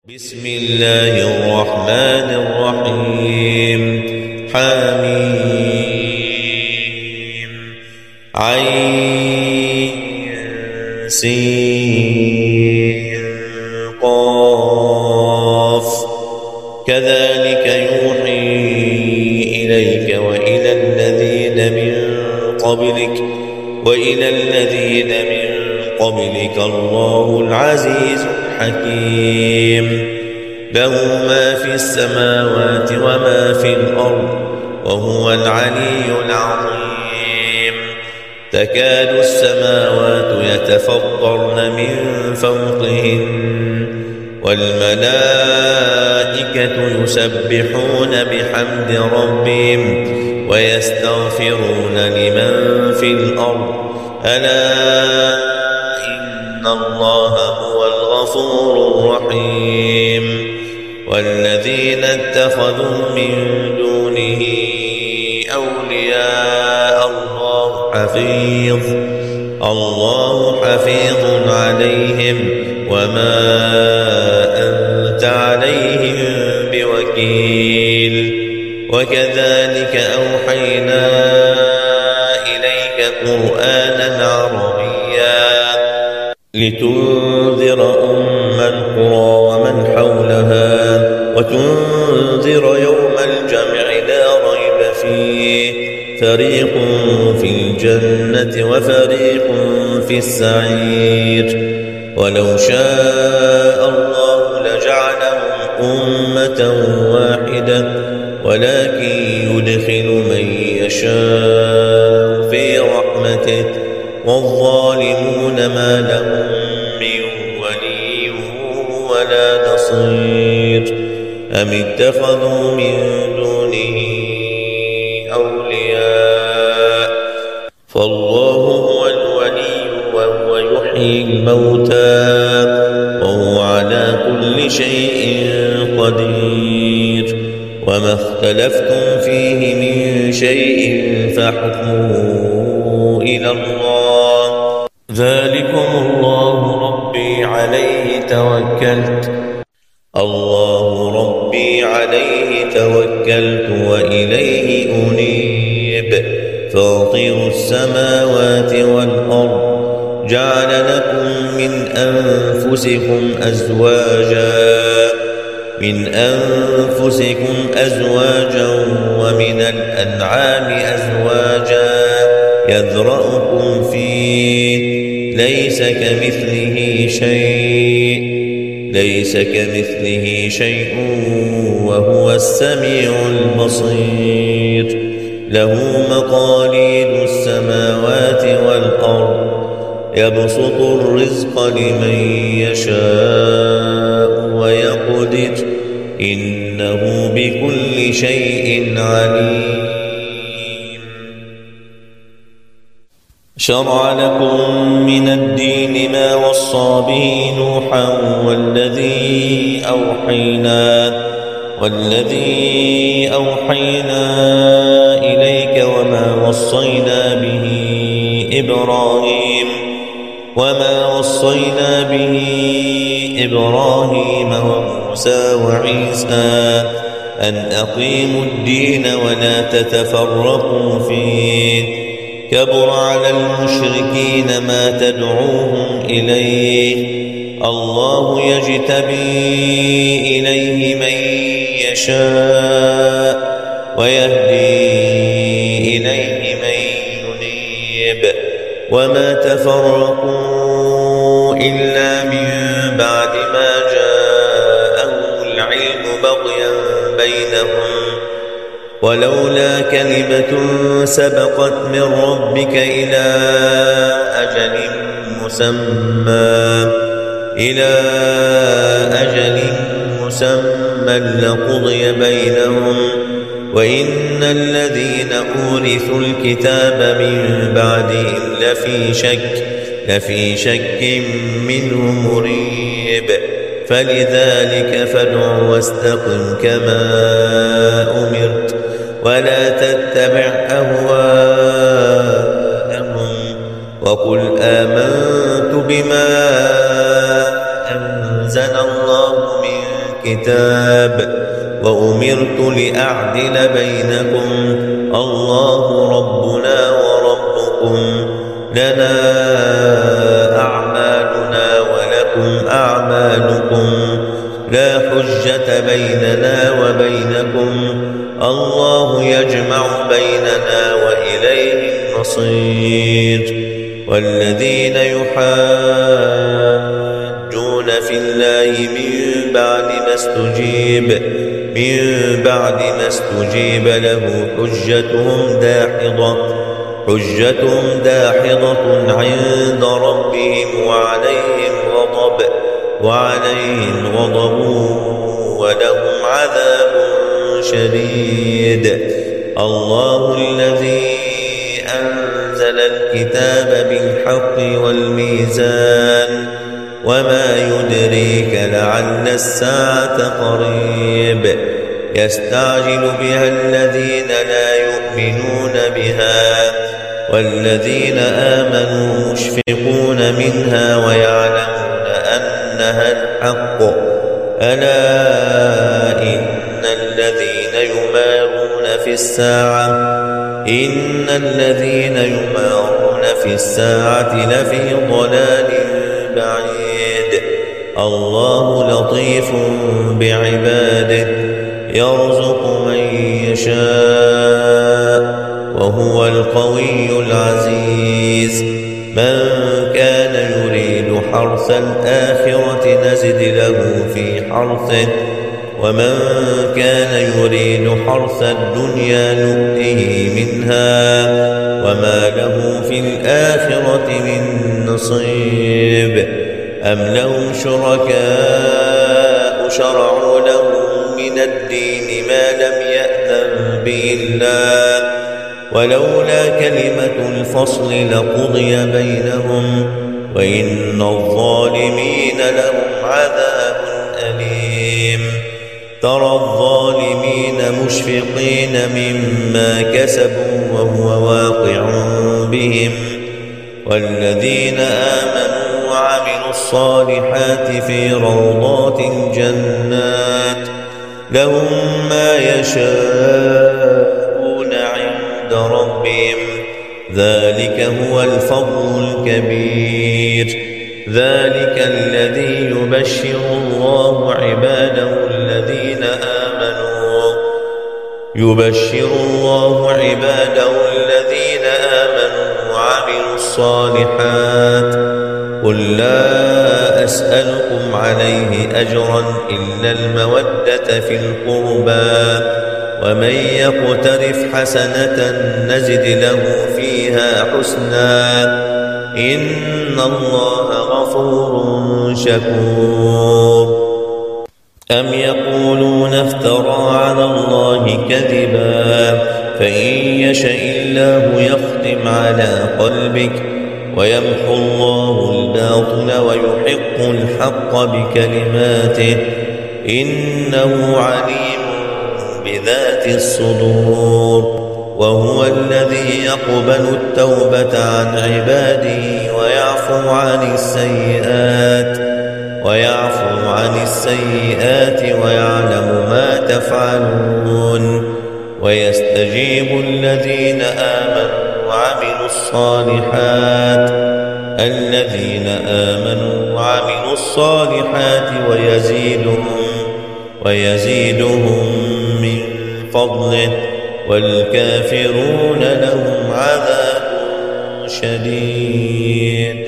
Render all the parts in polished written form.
بسم الله الرحمن الرحيم حميم عين سين قاف كذلك يوحي إليك وإلى الذين من قبلك الله العزيز الحكيم له ما في السماوات وما في الأرض وهو العلي العظيم تكاد السماوات يتفطرن من فوقهن والملائكة يسبحون بحمد ربهم ويستغفرون لمن في الأرض ألا إن الله هو الغفور الرحيم والذين اتخذوا من دونه أولياء الله حفيظ عليهم وما أنت عليهم بوكيل وكذلك أوحينا إليك قرآنا عربيا لتنذر أم القرى ومن حولها وتنذر يوم الجمع لا ريب فيه فريق في الجنة وفريق في السعير ولو شاء الله لجعلهم أمة واحدة ولكن يدخل من يشاء في رحمته والظالمون ما لهم من ولي ولا نصير أم اتخذوا من دونه أولياء فالله هو الولي وهو يحيي الموتى وهو على كل شيء قدير وما اختلفتم فيه من شيء فحكمه إلى الله ذلكم الله ربي عليه توكلت وإليه أنيب فاطر السماوات والأرض جعل لكم من أنفسكم أزواجا ومن الأنعام أزواجا يذرأكم فيه ليس كمثله شيء وهو السميع البصير له مقاليد السماوات والأرض يبسط الرزق لمن يشاء ويقدر إنه بكل شيء عليم شرع لكم من الدين ما وصى به نوحا والذي أوحينا إليك وما وصينا به إبراهيم وموسى وعيسى أن أقيموا الدين ولا تتفرقوا فيه كبر على المشركين ما تدعوهم إليه الله يجتبي إليه من يشاء ويهدي إليه من ينيب وما تفرقوا إلا من بعد ما جاءهم العلم بغيا بينهم ولولا كلمة سبقت من ربك إلى أجل مسمى لقضي بينهم وإن الذين أورثوا الكتاب من بعدهم لفي شك منه مريب فلذلك فادع واستقم كما أمرت ولا تتبع أهواءهم وقل آمنت بما أنزل الله من الكتاب وأمرت لأعدل بينكم الله ربنا وربكم لنا أعمالنا ولكم أعمالكم لا حجة بيننا وبينكم الله يجمع بيننا وإليه المصير والذين يحاجون في الله من بعد ما استجيب له حجتهم داحضة عند ربهم وعليهم غضب ولهم عذاب شديد الله الذي أنزل الكتاب بالحق والميزان وما يدريك لعل الساعة قريب يستعجل بها الذين لا يؤمنون بها والذين آمنوا مشفقون منها ويعلمون أنها الحق ألا إن الذين يمارون في الساعة لفي ضلال بعيد الله لطيف بعباده يرزق من يشاء وهو القوي العزيز من كان يريد حرث الآخرة نزد له في حرثه ومن كان يريد حرث الدنيا نؤته منها وما له في الآخرة من نصيب أم لهم شركاء شرعوا لهم من الدين ما لم يأذن به الله ولولا كلمة الفصل لقضي بينهم وإن الظالمين لهم عذاب أليم ترى الظالمين مشفقين مما كسبوا وهو واقع بهم والذين آمنوا وعملوا الصالحات في روضات الجنات لهم ما يشاءون عند ربهم ذلك هو الفضل الكبير ذلك الذي يبشر الله عباده الذين آمنوا وعملوا الصالحات قل لا أسألكم عليه أجرا إلا المودة في القربى ومن يقترف حسنة نزد له فيها حسنا إن الله غفور شكور أم يقولون افترى على الله كذبا فإن يشاء الله يختم على قلبك ويمحو الله الباطل ويحق الحق بكلماته إنه عليم بذات الصدور وهو الذي يقبل التوبة عن عباده ويعفو عن السيئات ويعلم ما تفعلون ويستجيب الذين آمنوا وعملوا الصالحات ويزيدهم من فضله والكافرون لهم عذاب شديد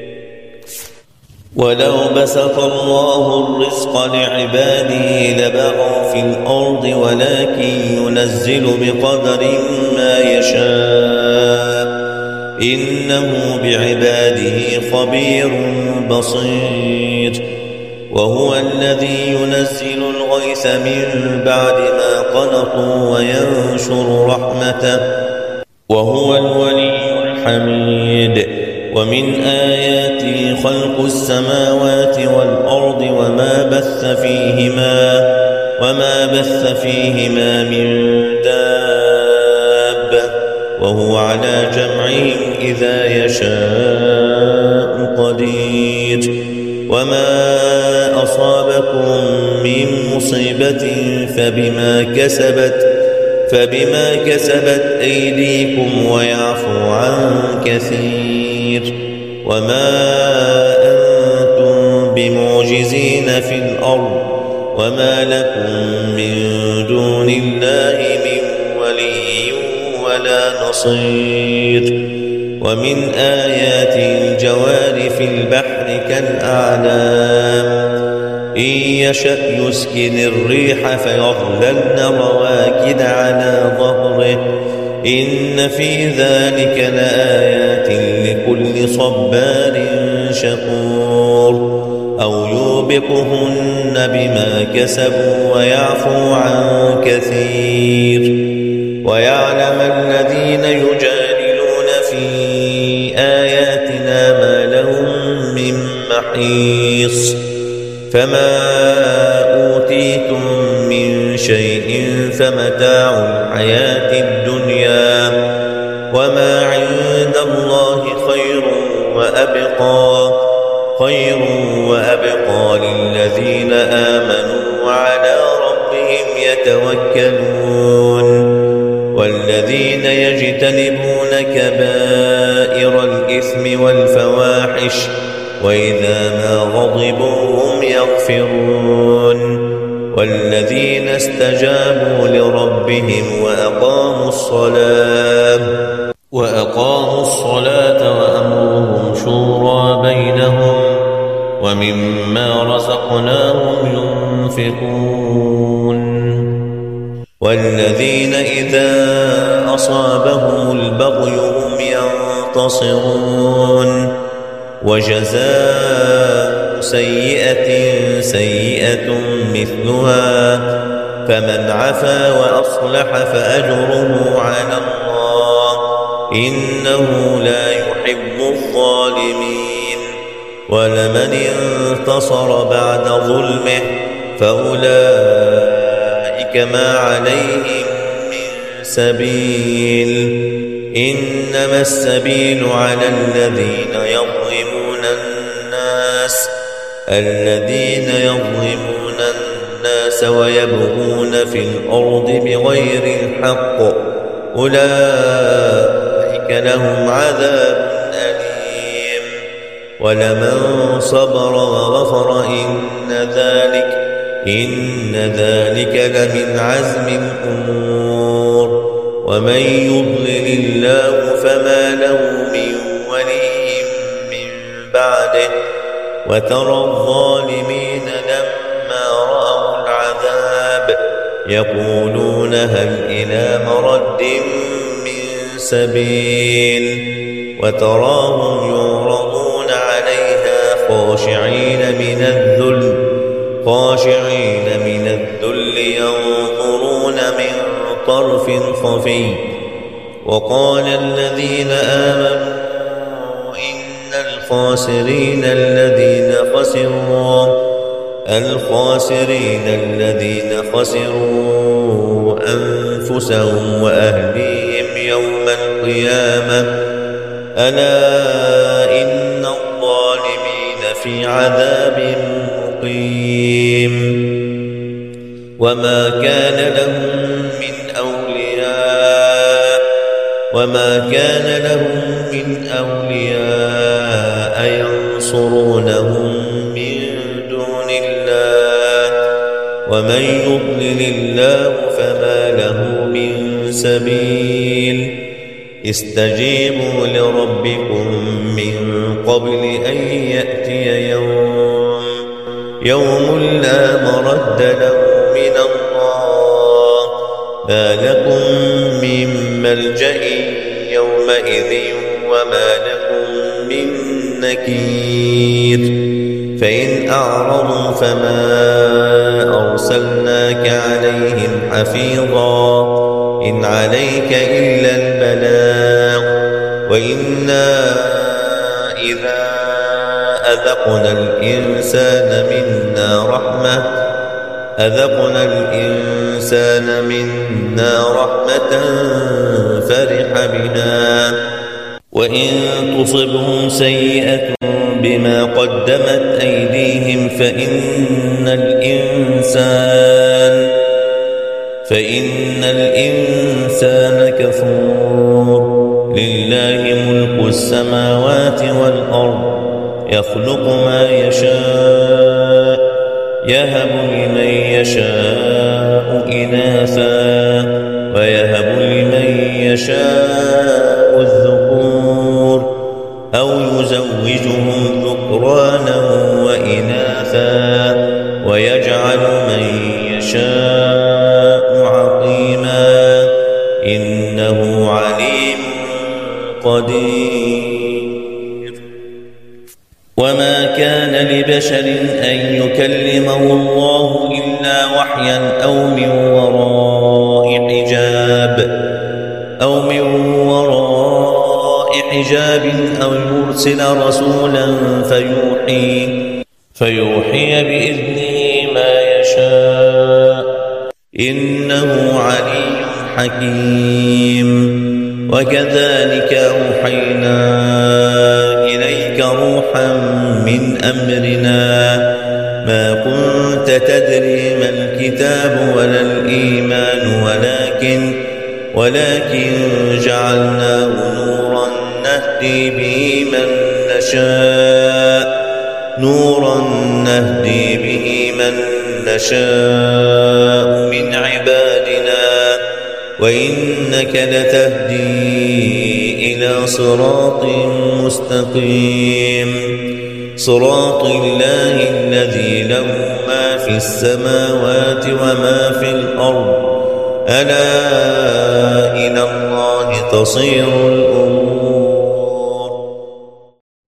ولو بسط الله الرزق لعباده لبغوا في الأرض ولكن ينزل بقدر ما يشاء إنه بعباده خبير بصير وهو الذي ينزل الغيث من بعد ما قنطوا وينشر رحمته وهو الولي الحميد ومن آياته خلق السماوات والأرض وما بث فيهما من دابة وهو على جمعهم إذا يشاء قدير وما أصابكم من مصيبة فبما كسبت أيديكم ويعفو عن كثير. وما أنتم بمعجزين في الأرض وما لكم من دون الله من ولي ولا نصير. ومن آيات الجوار في البحر كالأعلام إن يشأ يسكن الريح فيظللن رواكد على ظهره إن في ذلك لآيات لكل صبار شكور. أو يوبقهن بما كسبوا ويعفو عن كثير. ويعلم الذين يجادلون في آياتنا ما لهم من محيص. فما أوتيتم من شيء فمتاع الحياة الدنيا وما عند الله خير وأبقى للذين آمنوا وعلى ربهم يتوكلون. والذين يجتنبون كبائر الإثم والفواحش وإذا ما غضبوا هم يغفرون. والذين استجابوا لربهم وأقاموا الصلاة وأمرهم شورى بينهم ومما رزقناهم ينفقون. والذين إذا أصابهم البغي هم ينتصرون. وجزاء سيئة مثلها فمن عفا وأصلح فأجره على الله إنه لا يحب الظالمين. ولمن انتصر بعد ظلمه فأولئك ما عليهم من سبيل إنما السبيل على الذين يظلمون الناس ويبغون في الأرض بغير الحق أولئك لهم عذاب أليم. ولمن صبر وغفر إن ذلك لمن عزم الأمور. ومن يضلل الله فما له من ولي من بعده وترى الظالمين لما رأوا العذاب يقولون هل إلى مرد من سبيل. وتراهم يعرضون عليها خاشعين من الذل ينظرون من طرف خفي. وقال الذين آمنوا إن الخاسرين الذين خسروا أنفسهم وأهليهم يوم القيامة ألا إن الظالمين في عذاب مقيم. وما كان لهم من أولياء ينصرونهم من دون الله ومن يضلل الله فما له من سبيل. استجيبوا لربكم من قبل أن يأتي يوم لا مرد له من الله ما لكم من ملجأ يومئذ وما لكم من نكير. فإن أعرضوا فما أرسلناك عليهم حفيظا إن عليك إلا البلاغ. وإنا إذا أذقنا الإنسان منا رحمة فرح بها وإن تصبهم سيئة بما قدمت أيديهم فإن الإنسان كفور. لله ملك السماوات والأرض يخلق ما يشاء يهب لمن يشاء إناثا ويهب لمن يشاء الذكور أو يزوجهم ذكرانا وإناثا ويجعل من يشاء عقيما إنه عليم قدير. وما كان لبشر أن يكلمه الله إلا وحيا أو من وراء حجاب أو يرسل رسولا فيوحي بإذنه ما يشاء إنه علي حكيم. وكذلك أوحينا إليك روحا من أمرنا ما كنت تدري ما الكتاب ولا الإيمان ولكن جعلناه نورا نهدي به من نشاء من عبادنا وإنك لتهدي إلى صراط مستقيم صراط الله الذي له ما في السماوات وما في الأرض ألا إلى الله تصير الأمور.